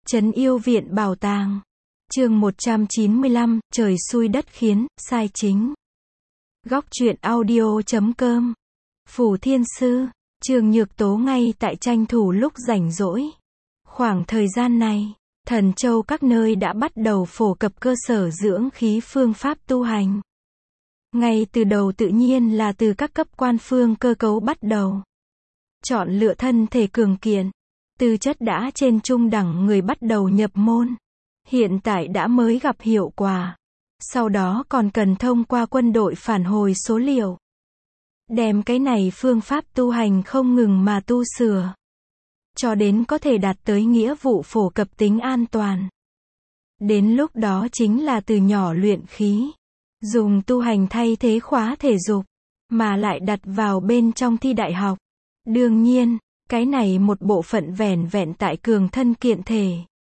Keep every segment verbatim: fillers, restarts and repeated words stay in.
Trấn Yêu Viện Bảo Tàng. Chương một trăm chín mươi lăm, trời xui đất khiến, sai chính. Góc truyện audio chấm com. Phủ Thiên Sư, Trường Nhược Tố ngay tại tranh thủ lúc rảnh rỗi. Khoảng thời gian này, Thần Châu các nơi đã bắt đầu phổ cập cơ sở dưỡng khí phương pháp tu hành. Ngay từ đầu tự nhiên là từ các cấp quan phương cơ cấu bắt đầu. Chọn lựa thân thể cường kiện, tư chất đã trên trung đẳng người bắt đầu nhập môn. Hiện tại đã mới gặp hiệu quả. Sau đó còn cần thông qua quân đội phản hồi số liệu. Đem cái này phương pháp tu hành không ngừng mà tu sửa. Cho đến có thể đạt tới nghĩa vụ phổ cập tính an toàn. Đến lúc đó chính là từ nhỏ luyện khí. Dùng tu hành thay thế khóa thể dục. Mà lại đặt vào bên trong thi đại học. Đương nhiên, cái này một bộ phận vẻn vẹn tại cường thân kiện thể.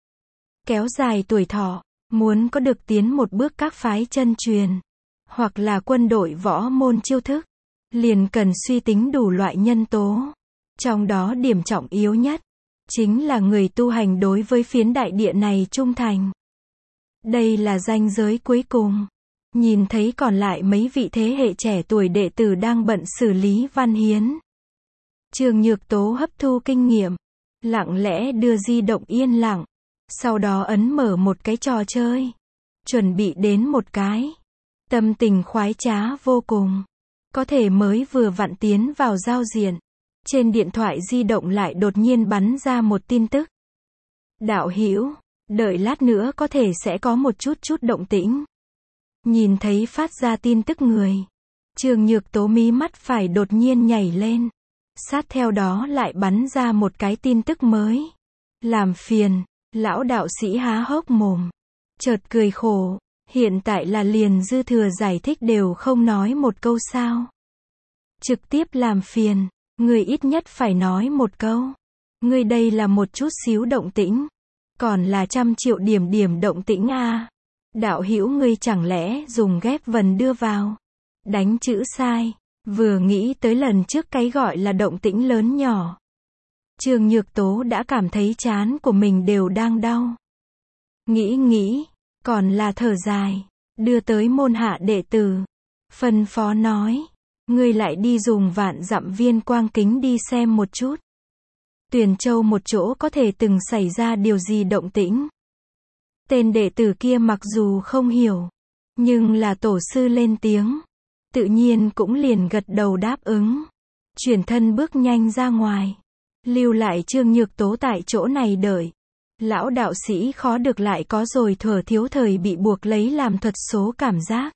Kéo dài tuổi thọ, muốn có được tiến một bước các phái chân truyền, hoặc là quân đội võ môn chiêu thức, liền cần suy tính đủ loại nhân tố. Trong đó điểm trọng yếu nhất, chính là người tu hành đối với phiến đại địa này trung thành. Đây là ranh giới cuối cùng. Nhìn thấy còn lại mấy vị thế hệ trẻ tuổi đệ tử đang bận xử lý văn hiến. Trường Nhược Tố hấp thu kinh nghiệm, lặng lẽ đưa di động yên lặng, sau đó ấn mở một cái trò chơi, chuẩn bị đến một cái. Tâm tình khoái trá vô cùng, có thể mới vừa vặn tiến vào giao diện, trên điện thoại di động lại đột nhiên bắn ra một tin tức. Đạo hữu, đợi lát nữa có thể sẽ có một chút chút động tĩnh. Nhìn thấy phát ra tin tức người, Trường Nhược Tố mí mắt phải đột nhiên nhảy lên. Sát theo đó lại bắn ra một cái tin tức mới. Làm phiền, lão đạo sĩ há hốc mồm. Chợt cười khổ, hiện tại là liền dư thừa giải thích đều không nói một câu sao. Trực tiếp làm phiền, người ít nhất phải nói một câu. Người đây là một chút xíu động tĩnh. Còn là trăm triệu điểm điểm động tĩnh a. Đạo hữu ngươi chẳng lẽ dùng ghép vần đưa vào. Đánh chữ sai. Vừa nghĩ tới lần trước cái gọi là động tĩnh lớn nhỏ. Trường Nhược Tố đã cảm thấy trán của mình đều đang đau. Nghĩ nghĩ, còn là thở dài, đưa tới môn hạ đệ tử. Phân phó nói, ngươi lại đi dùng vạn dặm viên quang kính đi xem một chút. Tuyền Châu một chỗ có thể từng xảy ra điều gì động tĩnh. Tên đệ tử kia mặc dù không hiểu, nhưng là tổ sư lên tiếng. Tự nhiên cũng liền gật đầu đáp ứng. Chuyển thân bước nhanh ra ngoài. Lưu lại Trường Nhược Tố tại chỗ này đợi. Lão đạo sĩ khó được lại có rồi thuở thiếu thời bị buộc lấy làm thuật số cảm giác.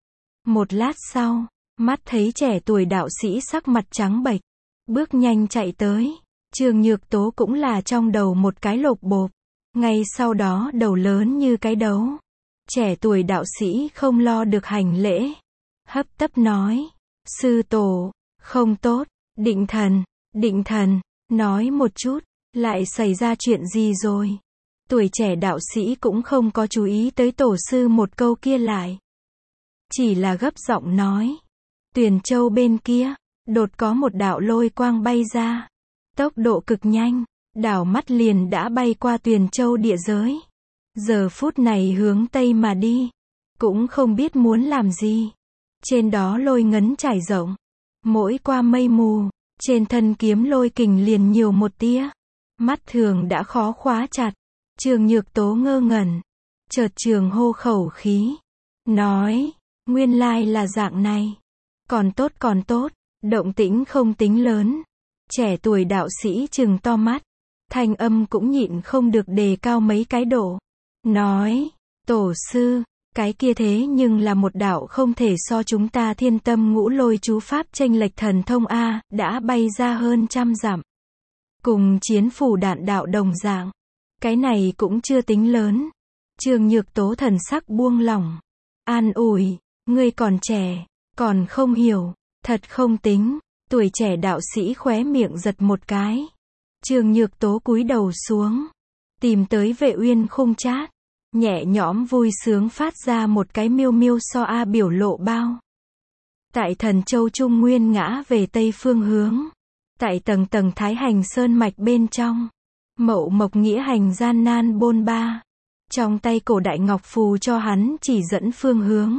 Một lát sau, mắt thấy trẻ tuổi đạo sĩ sắc mặt trắng bệch. Bước nhanh chạy tới. Trường Nhược Tố cũng là trong đầu một cái lộp bộp. Ngay sau đó đầu lớn như cái đấu. Trẻ tuổi đạo sĩ không lo được hành lễ. Hấp tấp nói, sư tổ, không tốt, định thần, định thần, nói một chút, lại xảy ra chuyện gì rồi. Tuổi trẻ đạo sĩ cũng không có chú ý tới tổ sư một câu kia lại. Chỉ là gấp giọng nói, Tuyền Châu bên kia, đột có một đạo lôi quang bay ra. Tốc độ cực nhanh, đảo mắt liền đã bay qua Tuyền Châu địa giới. Giờ phút này hướng Tây mà đi, cũng không biết muốn làm gì. Trên đó lôi ngấn trải rộng. Mỗi qua mây mù, trên thân kiếm lôi kình liền nhiều một tia. Mắt thường đã khó khóa chặt. Trường Nhược Tố ngơ ngẩn. Chợt trường hô khẩu khí. Nói, nguyên lai là dạng này. Còn tốt còn tốt, động tĩnh không tính lớn. Trẻ tuổi đạo sĩ trừng to mắt. Thanh âm cũng nhịn không được đề cao mấy cái độ. Nói, tổ sư. Cái kia thế nhưng là một đạo không thể so chúng ta thiên tâm ngũ lôi chú pháp chênh lệch thần thông A, đã bay ra hơn trăm dặm. Cùng chiến phủ đạn đạo đồng dạng. Cái này cũng chưa tính lớn. Trường Nhược Tố thần sắc buông lỏng. An ủi, ngươi còn trẻ, còn không hiểu, thật không tính. Tuổi trẻ đạo sĩ khóe miệng giật một cái. Trường Nhược Tố cúi đầu xuống. Tìm tới Vệ Uyên khung chát. Nhẹ nhõm vui sướng phát ra một cái miêu miêu so a biểu lộ bao. Tại Thần Châu Trung Nguyên ngã về tây phương hướng. Tại tầng tầng Thái Hành Sơn mạch bên trong. Mậu Mộc Nghĩa Hành gian nan bôn ba. Trong tay cổ đại ngọc phù cho hắn chỉ dẫn phương hướng.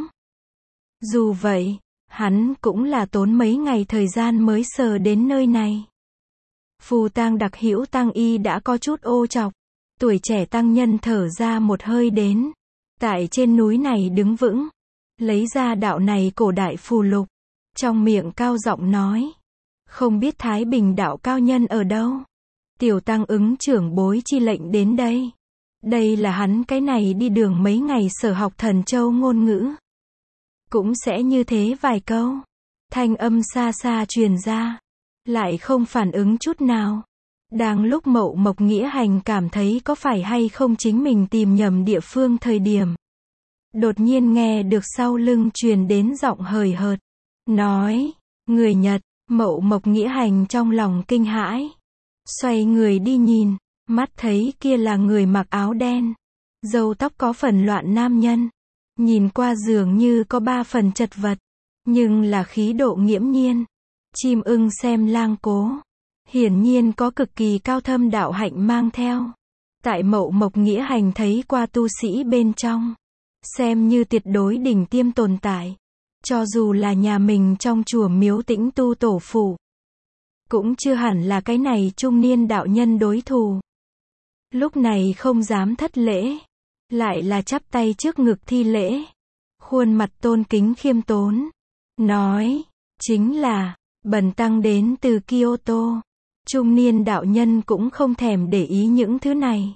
Dù vậy, hắn cũng là tốn mấy ngày thời gian mới sờ đến nơi này. Phù tang đặc hữu tăng y đã có chút ô trọc. Tuổi trẻ tăng nhân thở ra một hơi đến. Tại trên núi này đứng vững. Lấy ra đạo này cổ đại phù lục. Trong miệng cao giọng nói. Không biết Thái Bình đạo cao nhân ở đâu. Tiểu tăng ứng trưởng bối chi lệnh đến đây. Đây là hắn cái này đi đường mấy ngày sở học Thần Châu ngôn ngữ. Cũng sẽ như thế vài câu. Thanh âm xa xa truyền ra. Lại không phản ứng chút nào. Đang lúc Mậu Mộc Nghĩa Hành cảm thấy có phải hay không chính mình tìm nhầm địa phương thời điểm. Đột nhiên nghe được sau lưng truyền đến giọng hời hợt. Nói, người Nhật. Mậu Mộc Nghĩa Hành trong lòng kinh hãi. Xoay người đi nhìn. Mắt thấy kia là người mặc áo đen. Râu tóc có phần loạn nam nhân. Nhìn qua dường như có ba phần chật vật. Nhưng là khí độ nghiễm nhiên. Chim ưng xem lang cố. Hiển nhiên có cực kỳ cao thâm đạo hạnh mang theo. Tại Mậu Mộc Nghĩa Hành thấy qua tu sĩ bên trong. Xem như tuyệt đối đỉnh tiêm tồn tại. Cho dù là nhà mình trong chùa miếu Tĩnh Tu tổ phụ. Cũng chưa hẳn là cái này trung niên đạo nhân đối thủ. Lúc này không dám thất lễ. Lại là chắp tay trước ngực thi lễ. Khuôn mặt tôn kính khiêm tốn. Nói, chính là, bần tăng đến từ Kyoto. Trung niên đạo nhân cũng không thèm để ý những thứ này.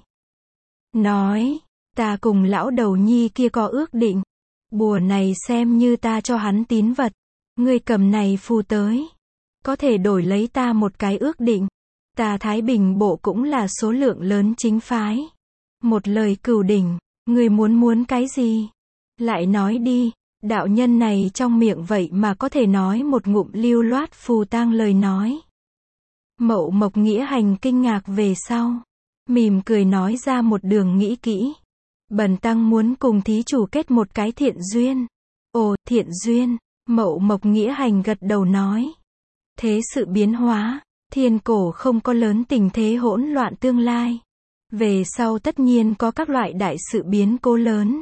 Nói, ta cùng lão đầu nhi kia có ước định. Bùa này xem như ta cho hắn tín vật. Ngươi cầm này phù tới. Có thể đổi lấy ta một cái ước định. Ta Thái Bình bộ cũng là số lượng lớn chính phái. Một lời cửu đỉnh. Ngươi muốn muốn cái gì? Lại nói đi. Đạo nhân này trong miệng vậy mà có thể nói một ngụm lưu loát phù tang lời nói. Mậu Mộc Nghĩa Hành kinh ngạc về sau. Mỉm cười nói ra một đường nghĩ kỹ. Bần tăng muốn cùng thí chủ kết một cái thiện duyên. Ồ, thiện duyên. Mậu Mộc Nghĩa Hành gật đầu nói. Thế sự biến hóa. Thiên cổ không có lớn tình thế hỗn loạn tương lai. Về sau tất nhiên có các loại đại sự biến cố lớn.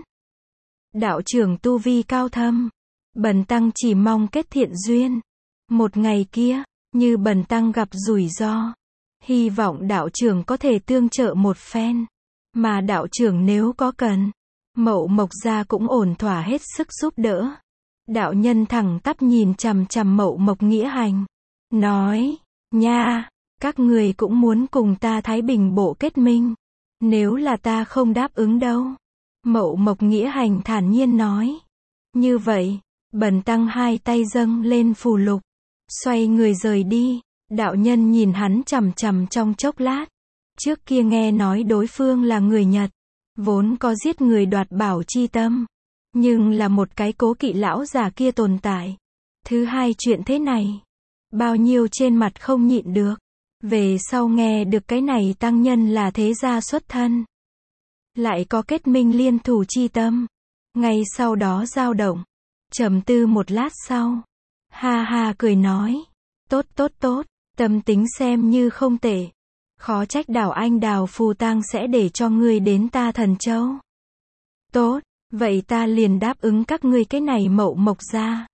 Đạo trưởng tu vi cao thâm. Bần tăng chỉ mong kết thiện duyên. Một ngày kia, như bần tăng gặp rủi ro. Hy vọng đạo trưởng có thể tương trợ một phen. Mà đạo trưởng nếu có cần. Mậu Mộc gia cũng ổn thỏa hết sức giúp đỡ. Đạo nhân thẳng tắp nhìn chằm chằm Mậu Mộc Nghĩa Hành. Nói, nha, các người cũng muốn cùng ta Thái Bình bộ kết minh. Nếu là ta không đáp ứng đâu. Mậu Mộc Nghĩa Hành thản nhiên nói. Như vậy, bần tăng hai tay dâng lên phù lục. Xoay người rời đi. Đạo nhân nhìn hắn chằm chằm trong chốc lát. Trước kia nghe nói đối phương là người Nhật. Vốn có giết người đoạt bảo chi tâm. Nhưng là một cái cố kỵ lão già kia tồn tại. Thứ hai chuyện thế này. Bao nhiêu trên mặt không nhịn được. Về sau nghe được cái này tăng nhân là thế gia xuất thân. Lại có kết minh liên thủ chi tâm. Ngay sau đó dao động. Trầm tư một lát sau. Ha ha cười nói. Tốt tốt tốt. Tâm tính xem như không tệ. Khó trách đảo anh đào phù tang sẽ để cho ngươi đến ta Thần Châu. Tốt. Vậy ta liền đáp ứng các ngươi cái này Mậu Mộc gia.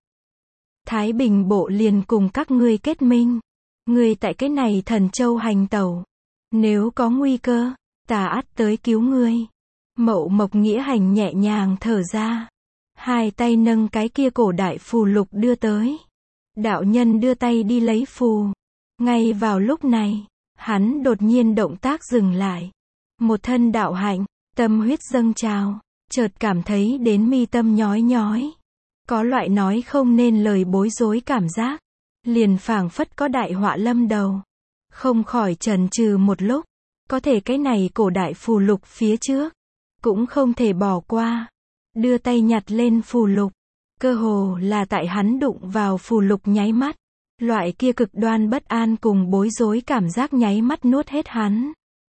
Thái Bình bộ liền cùng các ngươi kết minh. Ngươi tại cái này Thần Châu hành tẩu. Nếu có nguy cơ, ta ắt tới cứu ngươi. Mậu Mộc Nghĩa Hành nhẹ nhàng thở ra. Hai tay nâng cái kia cổ đại phù lục đưa tới. Đạo nhân đưa tay đi lấy phù. Ngay vào lúc này, hắn đột nhiên động tác dừng lại. Một thân đạo hạnh, tâm huyết dâng trào, chợt cảm thấy đến mi tâm nhói nhói. Có loại nói không nên lời bối rối cảm giác. Liền phảng phất có đại họa lâm đầu. Không khỏi chần chừ một lúc. Có thể cái này cổ đại phù lục phía trước. Cũng không thể bỏ qua. Đưa tay nhặt lên phù lục. Cơ hồ là tại hắn đụng vào phù lục nháy mắt. Loại kia cực đoan bất an cùng bối rối cảm giác nháy mắt nuốt hết hắn.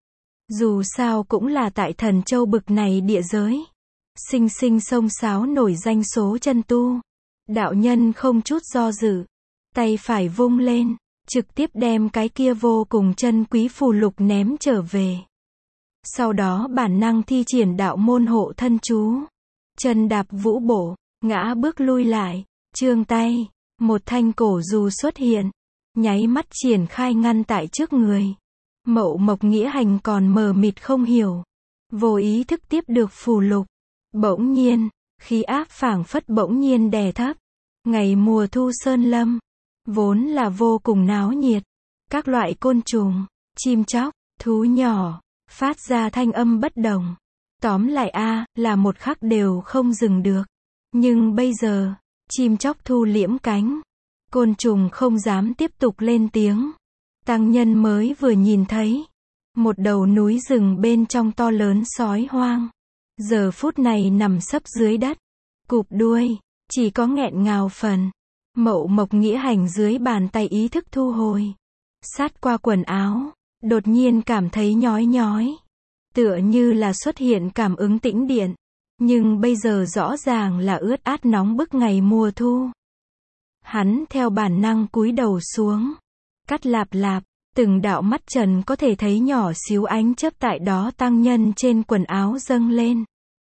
Dù sao cũng là tại Thần Châu bực này địa giới. Sinh sinh sông sáo nổi danh số chân tu. Đạo nhân không chút do dự. Tay phải vung lên. trực tiếp đem cái kia vô cùng chân quý phù lục ném trở về. Sau đó bản năng thi triển đạo môn hộ thân chú. Chân đạp vũ bổ, ngã bước lui lại, trương tay, một thanh cổ dù xuất hiện, nháy mắt triển khai ngăn tại trước người. Mậu Mộc Nghĩa Hành còn mờ mịt không hiểu, vô ý thức tiếp được phù lục. Bỗng nhiên, khí áp phảng phất bỗng nhiên đè thấp. Ngày mùa thu sơn lâm, vốn là vô cùng náo nhiệt. Các loại côn trùng, chim chóc, thú nhỏ, phát ra thanh âm bất đồng. Tóm lại a, là một khắc đều không dừng được. Nhưng bây giờ, chim chóc thu liễm cánh. Côn trùng không dám tiếp tục lên tiếng. Tăng nhân mới vừa nhìn thấy một đầu núi rừng bên trong to lớn sói hoang. Giờ phút này nằm sấp dưới đất, cụp đuôi, chỉ có nghẹn ngào phần. Mậu Mộc Nghĩa Hành dưới bàn tay ý thức thu hồi. Sát qua quần áo, đột nhiên cảm thấy nhói nhói. Tựa như là xuất hiện cảm ứng tĩnh điện. Nhưng bây giờ rõ ràng là ướt át nóng bức ngày mùa thu. Hắn theo bản năng cúi đầu xuống. Cắt lạp lạp, từng đạo mắt trần có thể thấy nhỏ xíu ánh chớp tại đó tăng nhân trên quần áo dâng lên.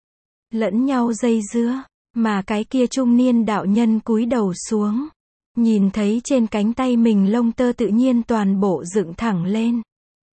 Lẫn nhau dây dưa, mà cái kia trung niên đạo nhân cúi đầu xuống. Nhìn thấy trên cánh tay mình lông tơ tự nhiên toàn bộ dựng thẳng lên.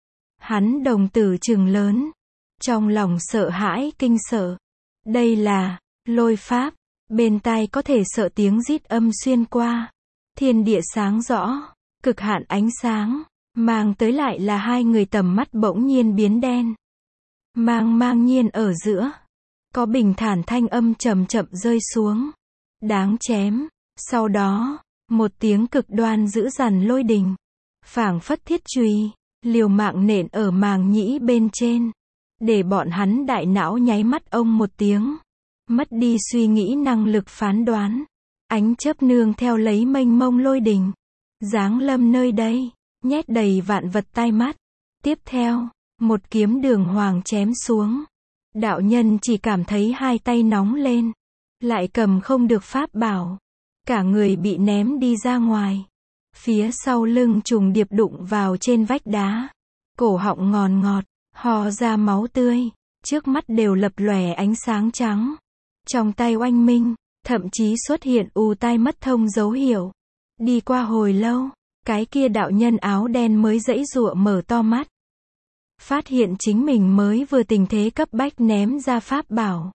Hắn đồng tử trừng lớn. Trong lòng sợ hãi kinh sợ. Đây là lôi pháp. Bên tai có thể sợ tiếng rít âm xuyên qua. Thiên địa sáng rõ. Cực hạn ánh sáng. Mang tới lại là hai người tầm mắt bỗng nhiên biến đen. Mang mang nhiên ở giữa. Có bình thản thanh âm chậm chậm rơi xuống. Đáng chém. Sau đó, một tiếng cực đoan dữ dằn lôi đình. Phảng phất thiết chùy, liều mạng nện ở màng nhĩ bên trên. Để bọn hắn đại não nháy mắt ông một tiếng. Mất đi suy nghĩ năng lực phán đoán. Ánh chớp nương theo lấy mênh mông lôi đình. Giáng lâm nơi đây, nhét đầy vạn vật tai mắt. Tiếp theo, một kiếm đường hoàng chém xuống. Đạo nhân chỉ cảm thấy hai tay nóng lên. Lại cầm không được pháp bảo. Cả người bị ném đi ra ngoài. Phía sau lưng trùng điệp đụng vào trên vách đá. Cổ họng ngòn ngọt, ho ra máu tươi. Trước mắt đều lập lòe ánh sáng trắng. Trong tay oanh minh, thậm chí xuất hiện ù tai mất thông dấu hiệu. Đi qua hồi lâu, cái kia đạo nhân áo đen mới giãy giụa mở to mắt. Phát hiện chính mình mới vừa tình thế cấp bách ném ra pháp bảo.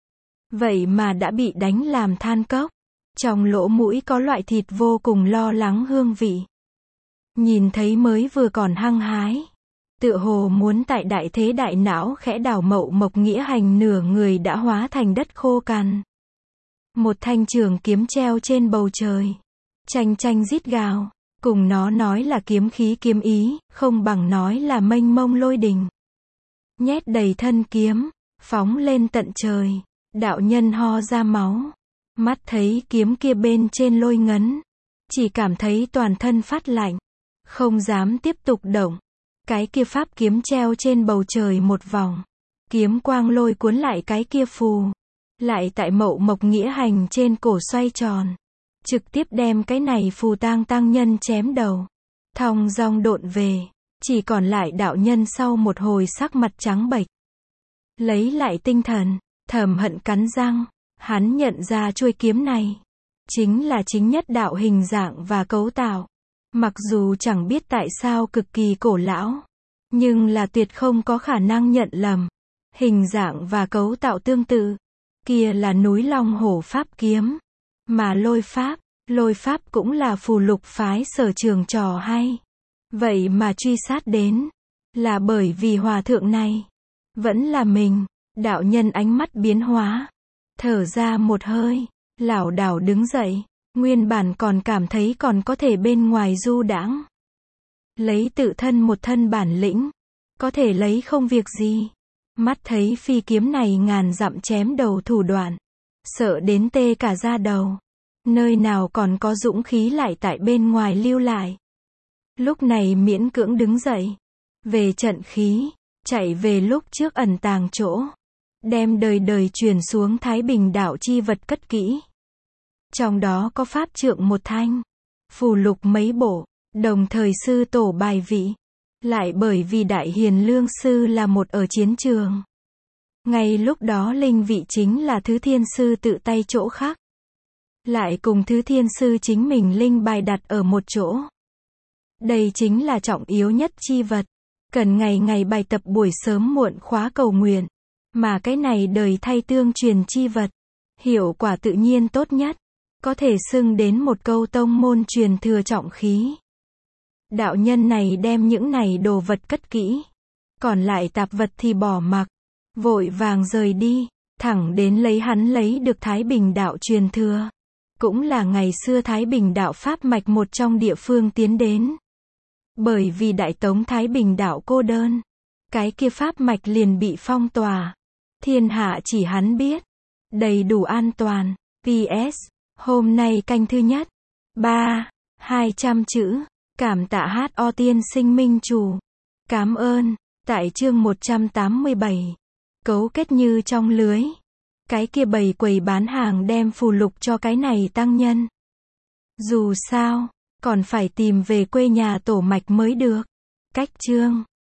Vậy mà đã bị đánh làm than cốc. Trong lỗ mũi có loại thịt vô cùng lo lắng hương vị. Nhìn thấy mới vừa còn hăng hái. Tựa hồ muốn tại đại thế đại não khẽ đảo Mậu Mộc Nghĩa Hành nửa người đã hóa thành đất khô cằn. Một thanh trường kiếm treo trên bầu trời. Chanh chanh rít gào. Cùng nó nói là kiếm khí kiếm ý, không bằng nói là mênh mông lôi đình. Nhét đầy thân kiếm, phóng lên tận trời. Đạo nhân ho ra máu. Mắt thấy kiếm kia bên trên lôi ngấn. Chỉ cảm thấy toàn thân phát lạnh. Không dám tiếp tục động. Cái kia pháp kiếm treo trên bầu trời một vòng. Kiếm quang lôi cuốn lại cái kia phù. Lại tại Mậu Mộc Nghĩa Hành trên cổ xoay tròn. Trực tiếp đem cái này phù tang tăng nhân chém đầu. Thong dong độn về. Chỉ còn lại đạo nhân sau một hồi sắc mặt trắng bệch. Lấy lại tinh thần, thầm hận cắn răng. Hắn nhận ra chuôi kiếm này. Chính là chính nhất đạo hình dạng và cấu tạo. Mặc dù chẳng biết tại sao cực kỳ cổ lão. Nhưng là tuyệt không có khả năng nhận lầm. Hình dạng và cấu tạo tương tự. Kia là núi Long Hổ Pháp kiếm. Mà lôi pháp, lôi pháp cũng là phù lục phái sở trường trò hay. Vậy mà truy sát đến. Là bởi vì hòa thượng này. Vẫn là mình. Đạo nhân ánh mắt biến hóa. Thở ra một hơi. Lảo đảo đứng dậy. Nguyên bản còn cảm thấy còn có thể bên ngoài du đãng. Lấy tự thân một thân bản lĩnh. Có thể lấy không việc gì. Mắt thấy phi kiếm này ngàn dặm chém đầu thủ đoạn. Sợ đến tê cả da đầu. Nơi nào còn có dũng khí lại tại bên ngoài lưu lại. Lúc này miễn cưỡng đứng dậy. Về trận khí. Chạy về lúc trước ẩn tàng chỗ. Đem đời đời truyền xuống Thái Bình đạo chi vật cất kỹ. Trong đó có pháp trượng một thanh. Phù lục mấy bộ. Đồng thời sư tổ bài vị. Lại bởi vì Đại Hiền Lương Sư là một ở chiến trường. Ngay lúc đó linh vị chính là Thứ Thiên Sư tự tay chỗ khác. Lại cùng Thứ Thiên Sư chính mình linh bài đặt ở một chỗ. Đây chính là trọng yếu nhất chi vật. Cần ngày ngày bài tập buổi sớm muộn khóa cầu nguyện. Mà cái này đời thay tương truyền chi vật. Hiệu quả tự nhiên tốt nhất. Có thể xưng đến một câu tông môn truyền thừa trọng khí. Đạo nhân này đem những này đồ vật cất kỹ. Còn lại tạp vật thì bỏ mặc. Vội vàng rời đi. Thẳng đến lấy hắn lấy được Thái Bình đạo truyền thừa. Cũng là ngày xưa Thái Bình đạo pháp mạch một trong địa phương tiến đến. Bởi vì Đại Tống Thái Bình đạo cô đơn. Cái kia pháp mạch liền bị phong tỏa. Thiên hạ chỉ hắn biết. Đầy đủ an toàn. pê ét. Hôm nay canh thứ nhất. ba. hai trăm chữ. Cảm tạ hát o tiên sinh minh chủ. Cám ơn. Tại chương một trăm tám mươi bảy. Cấu kết như trong lưới. Cái kia bầy quầy bán hàng đem phù lục cho cái này tăng nhân. Dù sao, còn phải tìm về quê nhà tổ mạch mới được. Cách chương.